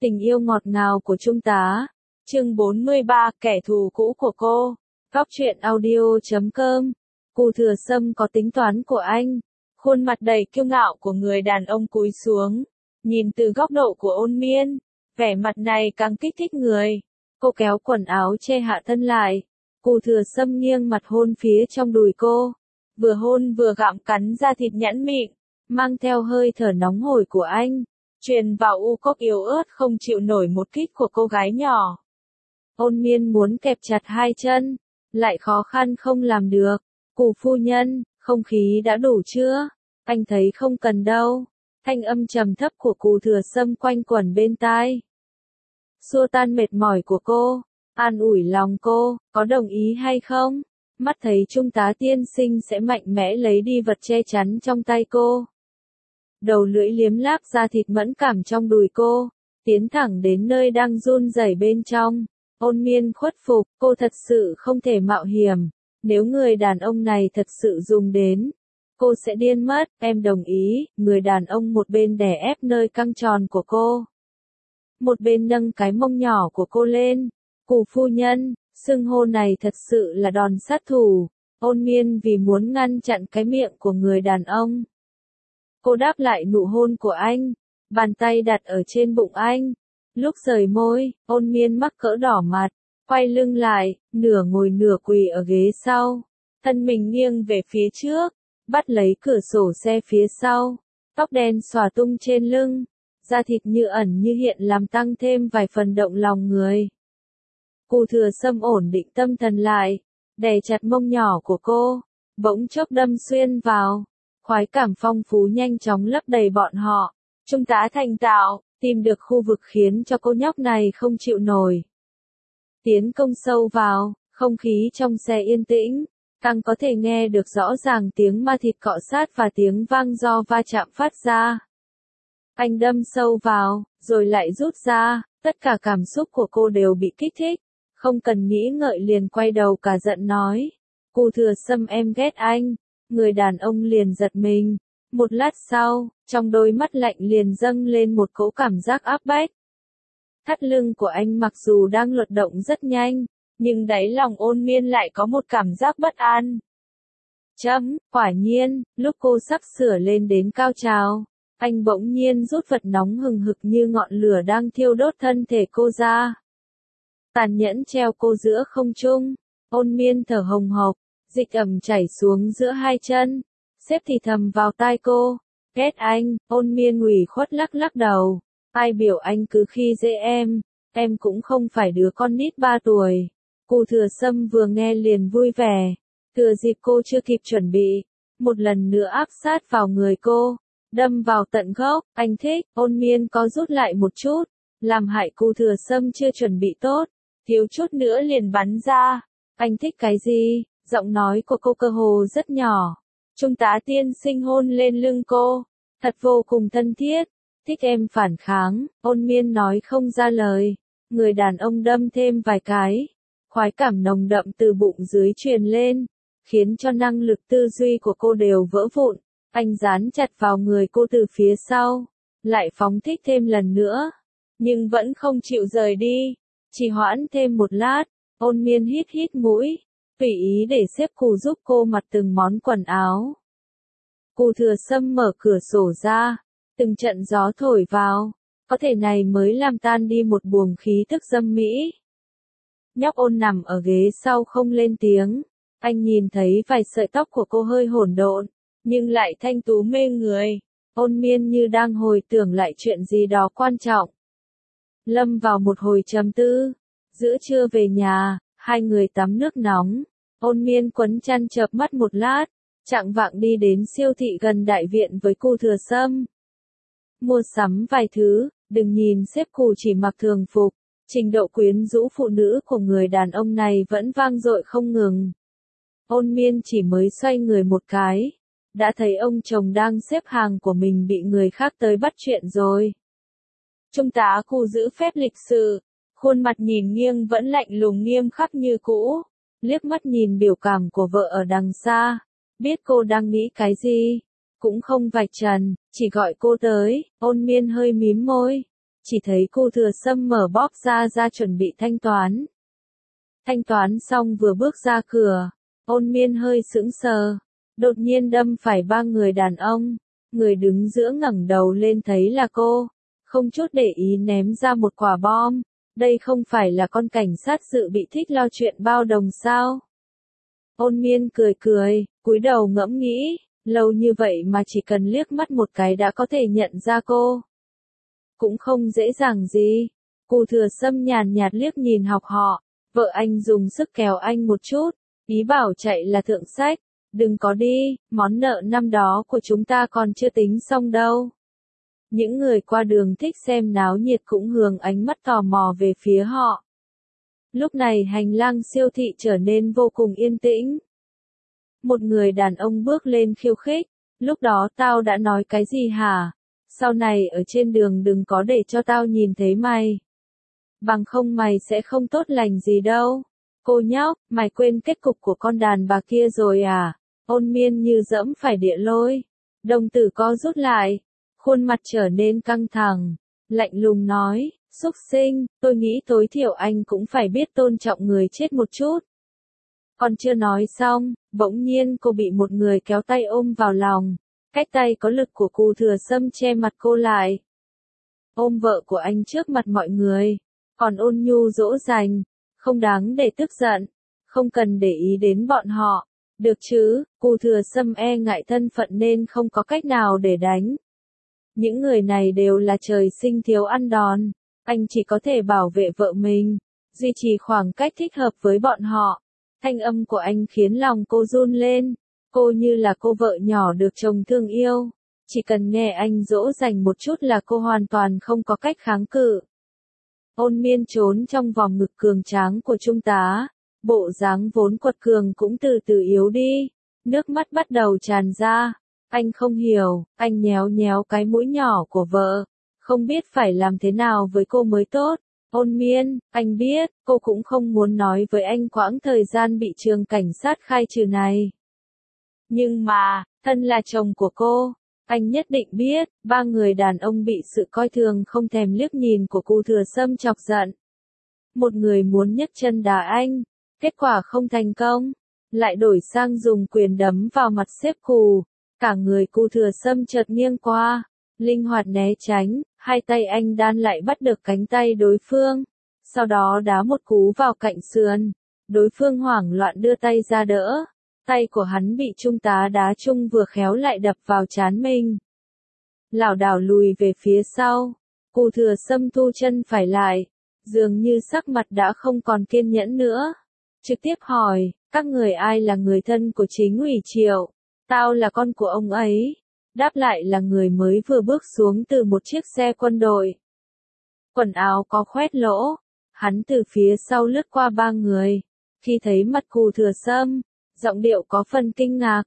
Tình yêu ngọt ngào của Trung tá. Chương 43, kẻ thù cũ của cô. Góc truyện audio.com. Cù Thừa Sâm có tính toán của anh. Khuôn mặt đầy kiêu ngạo của người đàn ông cúi xuống. Nhìn từ góc độ của Ôn Miên, vẻ mặt này càng kích thích người. Cô kéo quần áo che hạ thân lại. Cù Thừa Sâm nghiêng mặt hôn phía trong đùi cô. Vừa hôn vừa gặm cắn da thịt nhẵn mịn, mang theo hơi thở nóng hổi của anh, truyền vào u cốc yếu ớt không chịu nổi một kích của cô gái nhỏ. Ôn Miên muốn kẹp chặt hai chân, lại khó khăn không làm được. Cù phu nhân, không khí đã đủ chưa? Anh thấy không cần đâu. Thanh âm trầm thấp của Cù Thừa Sâm quanh quẩn bên tai. Xua tan mệt mỏi của cô, an ủi lòng cô, có đồng ý hay không? Mắt thấy Trung tá tiên sinh sẽ mạnh mẽ lấy đi vật che chắn trong tay cô. Đầu lưỡi liếm láp da thịt mẫn cảm trong đùi cô, tiến thẳng đến nơi đang run rẩy bên trong. Ôn Miên khuất phục, cô thật sự không thể mạo hiểm. Nếu người đàn ông này thật sự dùng đến, cô sẽ điên mất. Em đồng ý. Người đàn ông một bên đè ép nơi căng tròn của cô, một bên nâng cái mông nhỏ của cô lên. Cù phu nhân, xưng hô này thật sự là đòn sát thủ. Ôn Miên vì muốn ngăn chặn cái miệng của người đàn ông, cô đáp lại nụ hôn của anh, bàn tay đặt ở trên bụng anh. Lúc rời môi, Ôn Miên mắc cỡ đỏ mặt, quay lưng lại, nửa ngồi nửa quỳ ở ghế sau, thân mình nghiêng về phía trước, bắt lấy cửa sổ xe phía sau, tóc đen xõa tung trên lưng, da thịt như ẩn như hiện làm tăng thêm vài phần động lòng người. Cù Thừa Sâm ổn định tâm thần lại, đè chặt mông nhỏ của cô, bỗng chốc đâm xuyên vào. Khoái cảm phong phú nhanh chóng lấp đầy bọn họ. Trung tá thành tạo, tìm được khu vực khiến cho cô nhóc này không chịu nổi. Tiến công sâu vào, không khí trong xe yên tĩnh, càng có thể nghe được rõ ràng tiếng ma thịt cọ sát và tiếng vang do va chạm phát ra. Anh đâm sâu vào, rồi lại rút ra, tất cả cảm xúc của cô đều bị kích thích. Không cần nghĩ ngợi liền quay đầu cả giận nói. Cù Thừa Sâm em ghét anh. Người đàn ông liền giật mình. Một lát sau, trong đôi mắt lạnh liền dâng lên một cỗ cảm giác áp bách. Thắt lưng của anh mặc dù đang luật động rất nhanh, nhưng đáy lòng Ôn Miên lại có một cảm giác bất an. Quả nhiên, lúc cô sắp sửa lên đến cao trào, anh bỗng nhiên rút vật nóng hừng hực như ngọn lửa đang thiêu đốt thân thể cô ra. Tàn nhẫn treo cô giữa không trung. Ôn Miên thở hồng hộc, dịch ẩm chảy xuống giữa hai chân, xếp thì thầm vào tai cô. Ghét anh. Ôn Miên ủy khuất lắc lắc đầu. Ai biểu anh cứ khi dễ em cũng không phải đứa con nít 3 tuổi. Cù Thừa Sâm vừa nghe liền vui vẻ, thừa dịp cô chưa kịp chuẩn bị, một lần nữa áp sát vào người cô, đâm vào tận gốc. Anh thích. Ôn Miên có rút lại một chút, làm hại Cù Thừa Sâm chưa chuẩn bị tốt, thiếu chút nữa liền bắn ra. Anh thích cái gì? Giọng nói của cô cơ hồ rất nhỏ. Trung tá tiên sinh hôn lên lưng cô, thật vô cùng thân thiết. Thích em phản kháng. Ôn Miên nói không ra lời. Người đàn ông đâm thêm vài cái. Khoái cảm nồng đậm từ bụng dưới truyền lên, khiến cho năng lực tư duy của cô đều vỡ vụn. Anh dán chặt vào người cô từ phía sau, lại phóng thích thêm lần nữa, nhưng vẫn không chịu rời đi. Chỉ hoãn thêm một lát, Ôn Miên hít hít mũi, tùy ý để xếp Cù giúp cô mặc từng món quần áo. Cù Thừa Sâm mở cửa sổ ra, từng trận gió thổi vào, có thể này mới làm tan đi một buồng khí thức dâm mỹ. Nhóc Ôn nằm ở ghế sau không lên tiếng, anh nhìn thấy vài sợi tóc của cô hơi hỗn độn, nhưng lại thanh tú mê người. Ôn Miên như đang hồi tưởng lại chuyện gì đó quan trọng, lâm vào một hồi trầm tư. Giữa trưa về nhà, hai người tắm nước nóng. Ôn Miên quấn chăn chợp mắt một lát, chạng vạng đi đến siêu thị gần đại viện với Cù Thừa Sâm. Mua sắm vài thứ, đừng nhìn xếp Cù chỉ mặc thường phục, trình độ quyến rũ phụ nữ của người đàn ông này vẫn vang dội không ngừng. Ôn Miên chỉ mới xoay người một cái, đã thấy ông chồng đang xếp hàng của mình bị người khác tới bắt chuyện rồi. Trung tá Cù giữ phép lịch sự, khuôn mặt nhìn nghiêng vẫn lạnh lùng nghiêm khắc như cũ, liếc mắt nhìn biểu cảm của vợ ở đằng xa, biết cô đang nghĩ cái gì, cũng không vạch trần, chỉ gọi cô tới. Ôn Miên hơi mím môi, chỉ thấy Cu Thừa Sâm mở bóp ra chuẩn bị thanh toán. Thanh toán xong vừa bước ra cửa, Ôn Miên hơi sững sờ, đột nhiên đâm phải ba người đàn ông, người đứng giữa ngẩng đầu lên thấy là cô, không chút để ý ném ra một quả bom, đây không phải là con cảnh sát dự bị thích lo chuyện bao đồng sao? Ôn Miên cười, cúi đầu ngẫm nghĩ, lâu như vậy mà chỉ cần liếc mắt một cái đã có thể nhận ra cô. Cũng không dễ dàng gì. Cu Thừa Sâm nhàn nhạt liếc nhìn học họ, vợ anh dùng sức kéo anh một chút, ý bảo chạy là thượng sách, đừng có đi, món nợ năm đó của chúng ta còn chưa tính xong đâu. Những người qua đường thích xem náo nhiệt cũng hướng ánh mắt tò mò về phía họ. Lúc này hành lang siêu thị trở nên vô cùng yên tĩnh. Một người đàn ông bước lên khiêu khích, lúc đó tao đã nói cái gì hả? Sau này ở trên đường đừng có để cho tao nhìn thấy mày. Bằng không mày sẽ không tốt lành gì đâu. Cô nhóc, mày quên kết cục của con đàn bà kia rồi à? Ôn Miên như dẫm phải địa lôi. Đồng tử co rút lại. Khuôn mặt trở nên căng thẳng. Lạnh lùng nói, xúc sinh, tôi nghĩ tối thiểu anh cũng phải biết tôn trọng người chết một chút. Còn chưa nói xong, bỗng nhiên cô bị một người kéo tay ôm vào lòng. Cái tay có lực của Cu Thừa Sâm che mặt cô lại. Ôm vợ của anh trước mặt mọi người, còn ôn nhu dỗ dành, không đáng để tức giận, không cần để ý đến bọn họ, được chứ? Cu Thừa Sâm e ngại thân phận nên không có cách nào để đánh. Những người này đều là trời sinh thiếu ăn đòn, anh chỉ có thể bảo vệ vợ mình, duy trì khoảng cách thích hợp với bọn họ. Thanh âm của anh khiến lòng cô run lên. Cô như là cô vợ nhỏ được chồng thương yêu, chỉ cần nghe anh dỗ dành một chút là cô hoàn toàn không có cách kháng cự. Ôn Miên trốn trong vòng ngực cường tráng của trung tá, bộ dáng vốn quật cường cũng từ từ yếu đi, nước mắt bắt đầu tràn ra. Anh không hiểu, anh nhéo nhéo cái mũi nhỏ của vợ, không biết phải làm thế nào với cô mới tốt. Ôn Miên, anh biết, cô cũng không muốn nói với anh quãng thời gian bị trường cảnh sát khai trừ này. Nhưng mà, thân là chồng của cô, anh nhất định biết, ba người đàn ông bị sự coi thường không thèm liếc nhìn của Cu Thừa Sâm chọc giận. Một người muốn nhấc chân đá anh, kết quả không thành công, lại đổi sang dùng quyền đấm vào mặt xếp cù, cả người Cu Thừa Sâm chợt nghiêng qua, linh hoạt né tránh, hai tay anh đan lại bắt được cánh tay đối phương, sau đó đá một cú vào cạnh sườn, đối phương hoảng loạn đưa tay ra đỡ. Tay của hắn bị trung tá đá trúng vừa khéo lại đập vào trán mình. Lảo đảo lùi về phía sau, Cu Thừa Sâm thu chân phải lại, dường như sắc mặt đã không còn kiên nhẫn nữa. Trực tiếp hỏi, các người ai là người thân của chính ủy Triệu? Tao là con của ông ấy. Đáp lại là người mới vừa bước xuống từ một chiếc xe quân đội. Quần áo có khoét lỗ, hắn từ phía sau lướt qua ba người. Khi thấy mặt Cu Thừa Sâm, giọng điệu có phần kinh ngạc.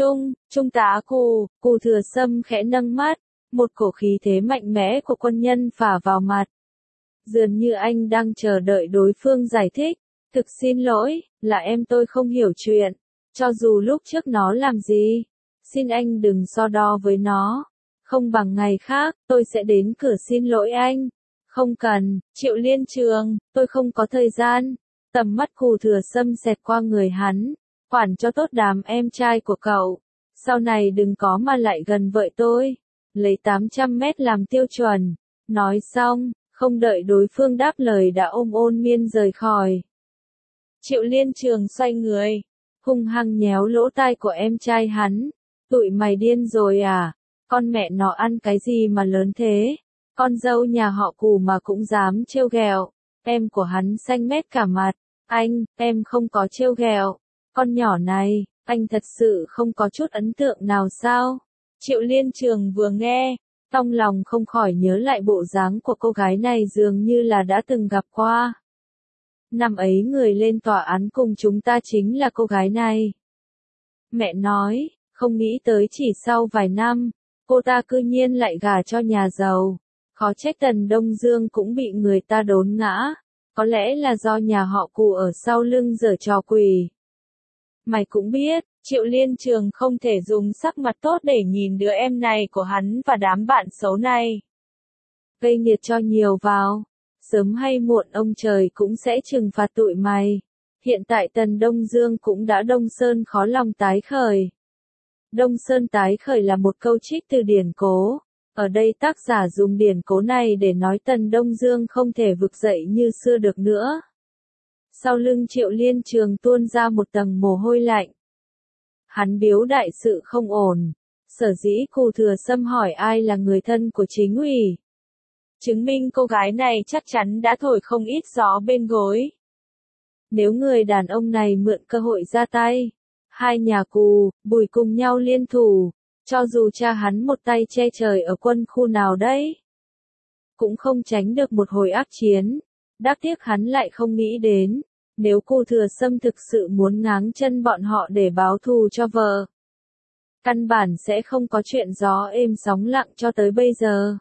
Trung tá Cu Thừa Sâm khẽ nâng mắt, một cổ khí thế mạnh mẽ của quân nhân phả vào mặt. Dường như anh đang chờ đợi đối phương giải thích. Thực xin lỗi, là em tôi không hiểu chuyện. Cho dù lúc trước nó làm gì, xin anh đừng so đo với nó. Không bằng ngày khác, tôi sẽ đến cửa xin lỗi anh. Không cần, Triệu Liên Trường, tôi không có thời gian. Tầm mắt Cu Thừa Sâm xẹt qua người hắn. Quản cho tốt đám em trai của cậu. Sau này đừng có mà lại gần vợ tôi. Lấy 800 mét làm tiêu chuẩn. Nói xong, không đợi đối phương đáp lời đã ôm Ôn Miên rời khỏi. Triệu Liên Trường xoay người, hung hăng nhéo lỗ tai của em trai hắn. Tụi mày điên rồi à? Con mẹ nó ăn cái gì mà lớn thế? Con dâu nhà họ Cù mà cũng dám trêu ghẹo. Em của hắn xanh mét cả mặt. Anh, em không có trêu ghẹo. Con nhỏ này, anh thật sự không có chút ấn tượng nào sao? Triệu Liên Trường vừa nghe, trong lòng không khỏi nhớ lại bộ dáng của cô gái này dường như là đã từng gặp qua. Năm ấy người lên tòa án cùng chúng ta chính là cô gái này. Mẹ nói, không nghĩ tới chỉ sau vài năm, cô ta cư nhiên lại gả cho nhà giàu. Khó trách Tần Đông Dương cũng bị người ta đốn ngã. Có lẽ là do nhà họ Cù ở sau lưng giở trò quỷ. Mày cũng biết, Triệu Liên Trường không thể dùng sắc mặt tốt để nhìn đứa em này của hắn và đám bạn xấu này. gây nghiệt cho nhiều vào. Sớm hay muộn ông trời cũng sẽ trừng phạt tụi mày. Hiện tại Tần Đông Dương cũng đã Đông Sơn khó lòng tái khởi. Đông Sơn tái khởi là một câu trích từ điển cố. Ở đây tác giả dùng điển cố này để nói Tần Đông Dương không thể vực dậy như xưa được nữa. Sau lưng Triệu Liên Trường tuôn ra một tầng mồ hôi lạnh. Hắn biếu đại sự không ổn. Sở dĩ Cù Thừa Sâm hỏi ai là người thân của chính ủy. Chứng minh cô gái này chắc chắn đã thổi không ít gió bên gối. Nếu người đàn ông này mượn cơ hội ra tay, hai nhà Cù, Bùi cùng nhau liên thủ, cho dù cha hắn một tay che trời ở quân khu nào đấy, cũng không tránh được một hồi ác chiến. Đáng tiếc hắn lại không nghĩ đến, nếu Cù Thừa Sâm thực sự muốn ngáng chân bọn họ để báo thù cho vợ, căn bản sẽ không có chuyện gió êm sóng lặng cho tới bây giờ.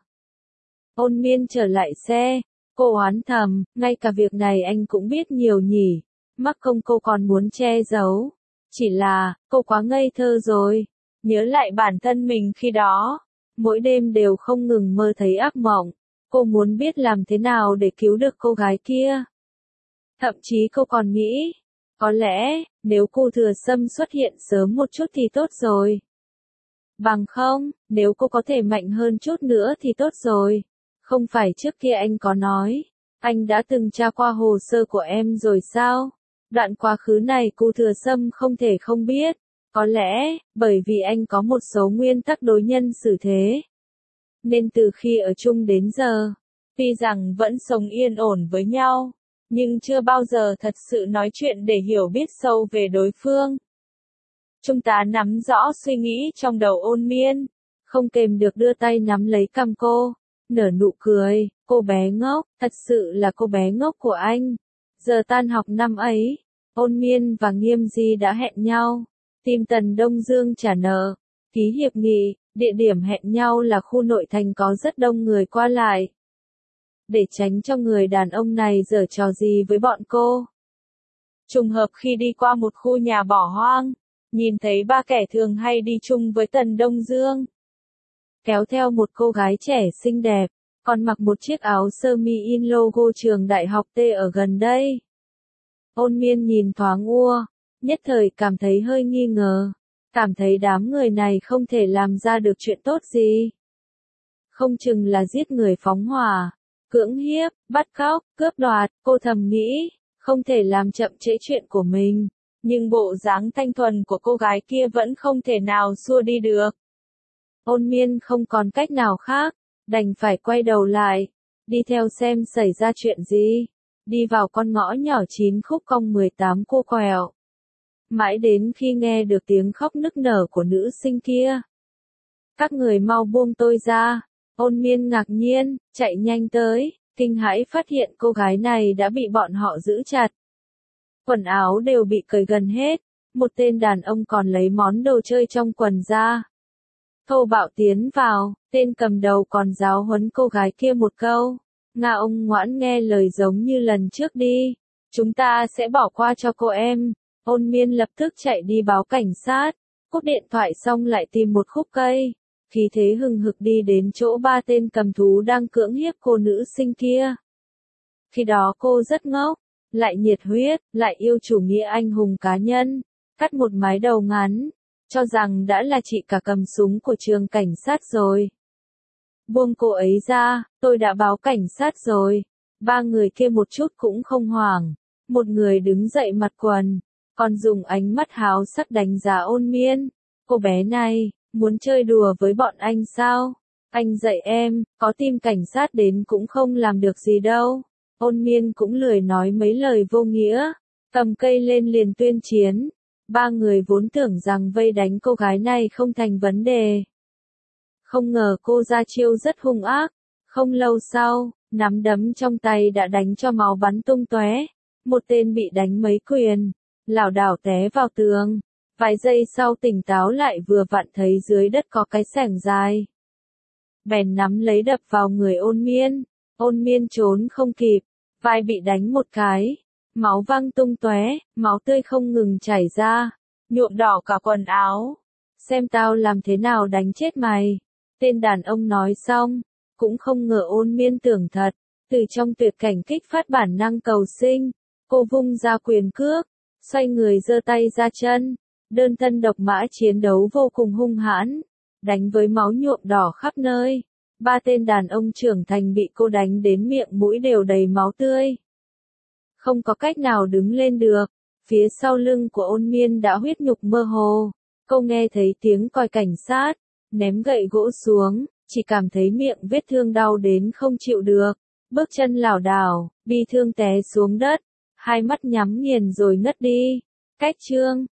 Ôn Miên trở lại xe, cô oán thầm, ngay cả việc này anh cũng biết nhiều nhỉ, mắc công cô còn muốn che giấu. Chỉ là, cô quá ngây thơ rồi, nhớ lại bản thân mình khi đó, mỗi đêm đều không ngừng mơ thấy ác mộng, cô muốn biết làm thế nào để cứu được cô gái kia. Thậm chí cô còn nghĩ, có lẽ, nếu Cù Thừa Sâm xuất hiện sớm một chút thì tốt rồi. Bằng không, nếu cô có thể mạnh hơn chút nữa thì tốt rồi. Không phải trước kia anh có nói, anh đã từng tra qua hồ sơ của em rồi sao? Đoạn quá khứ này Cù Thừa Sâm không thể không biết. Có lẽ, bởi vì anh có một số nguyên tắc đối nhân xử thế. Nên từ khi ở chung đến giờ, tuy rằng vẫn sống yên ổn với nhau, nhưng chưa bao giờ thật sự nói chuyện để hiểu biết sâu về đối phương. Trung tá nắm rõ suy nghĩ trong đầu Ôn Miên, không kềm được đưa tay nắm lấy cằm cô, nở nụ cười, cô bé ngốc, thật sự là cô bé ngốc của anh. Giờ tan học năm ấy, Ôn Miên và Nghiêm Di đã hẹn nhau, tìm Tần Đông Dương trả nợ, ký hiệp nghị, địa điểm hẹn nhau là khu nội thành có rất đông người qua lại. Để tránh cho người đàn ông này giở trò gì với bọn cô. Trùng hợp khi đi qua một khu nhà bỏ hoang, nhìn thấy ba kẻ thường hay đi chung với Tần Đông Dương. Kéo theo một cô gái trẻ xinh đẹp, còn mặc một chiếc áo sơ mi in logo trường đại học T ở gần đây. Ôn Miên nhìn thoáng ua, nhất thời cảm thấy hơi nghi ngờ, cảm thấy đám người này không thể làm ra được chuyện tốt gì. Không chừng là giết người phóng hỏa, cưỡng hiếp, bắt cóc, cướp đoạt, cô thầm nghĩ, không thể làm chậm trễ chuyện của mình, nhưng bộ dáng thanh thuần của cô gái kia vẫn không thể nào xua đi được. Ôn Miên không còn cách nào khác, đành phải quay đầu lại, đi theo xem xảy ra chuyện gì, đi vào con ngõ nhỏ 9 khúc cong 18 cô quẹo. Mãi đến khi nghe được tiếng khóc nức nở của nữ sinh kia. Các người mau buông tôi ra, Ôn Miên ngạc nhiên, chạy nhanh tới, kinh hãi phát hiện cô gái này đã bị bọn họ giữ chặt. Quần áo đều bị cởi gần hết, một tên đàn ông còn lấy món đồ chơi trong quần ra. Thô bạo tiến vào, tên cầm đầu còn giáo huấn cô gái kia một câu. Nga ông ngoãn nghe lời giống như lần trước đi. Chúng ta sẽ bỏ qua cho cô em. Ôn Miên lập tức chạy đi báo cảnh sát. Cúp điện thoại xong lại tìm một khúc cây. Khí thế hừng hực đi đến chỗ ba tên cầm thú đang cưỡng hiếp cô nữ sinh kia. Khi đó cô rất ngốc, lại nhiệt huyết, lại yêu chủ nghĩa anh hùng cá nhân. Cắt một mái đầu ngắn. Cho rằng đã là chị cả cầm súng của trường cảnh sát rồi. Buông cô ấy ra, tôi đã báo cảnh sát rồi. Ba người kia một chút cũng không hoảng. Một người đứng dậy mặt quần, còn dùng ánh mắt háo sắc đánh giá Ôn Miên. Cô bé này, muốn chơi đùa với bọn anh sao? Anh dạy em, có tìm cảnh sát đến cũng không làm được gì đâu. Ôn Miên cũng lười nói mấy lời vô nghĩa, cầm cây lên liền tuyên chiến. Ba người vốn tưởng rằng vây đánh cô gái này không thành vấn đề. Không ngờ cô ra chiêu rất hung ác. Không lâu sau, nắm đấm trong tay đã đánh cho máu bắn tung tóe. Một tên bị đánh mấy quyền, lảo đảo té vào tường. Vài giây sau tỉnh táo lại vừa vặn thấy dưới đất có cái xẻng dài. Bèn nắm lấy đập vào người Ôn Miên. Ôn Miên trốn không kịp, vai bị đánh một cái. Máu văng tung tóe, máu tươi không ngừng chảy ra, nhuộm đỏ cả quần áo. Xem tao làm thế nào đánh chết mày. Tên đàn ông nói xong, cũng không ngờ Ôn Miên tưởng thật, từ trong tuyệt cảnh kích phát bản năng cầu sinh, cô vung ra quyền cước, xoay người giơ tay ra chân, đơn thân độc mã chiến đấu vô cùng hung hãn, đánh với máu nhuộm đỏ khắp nơi. 3 tên đàn ông trưởng thành bị cô đánh đến miệng mũi đều đầy máu tươi. Không có cách nào đứng lên được, phía sau lưng của Ôn Miên đã huyết nhục mơ hồ. Cô nghe thấy tiếng còi cảnh sát, ném gậy gỗ xuống, chỉ cảm thấy miệng vết thương đau đến không chịu được, bước chân lảo đảo, bi thương té xuống đất, hai mắt nhắm nghiền rồi ngất đi. Cách chương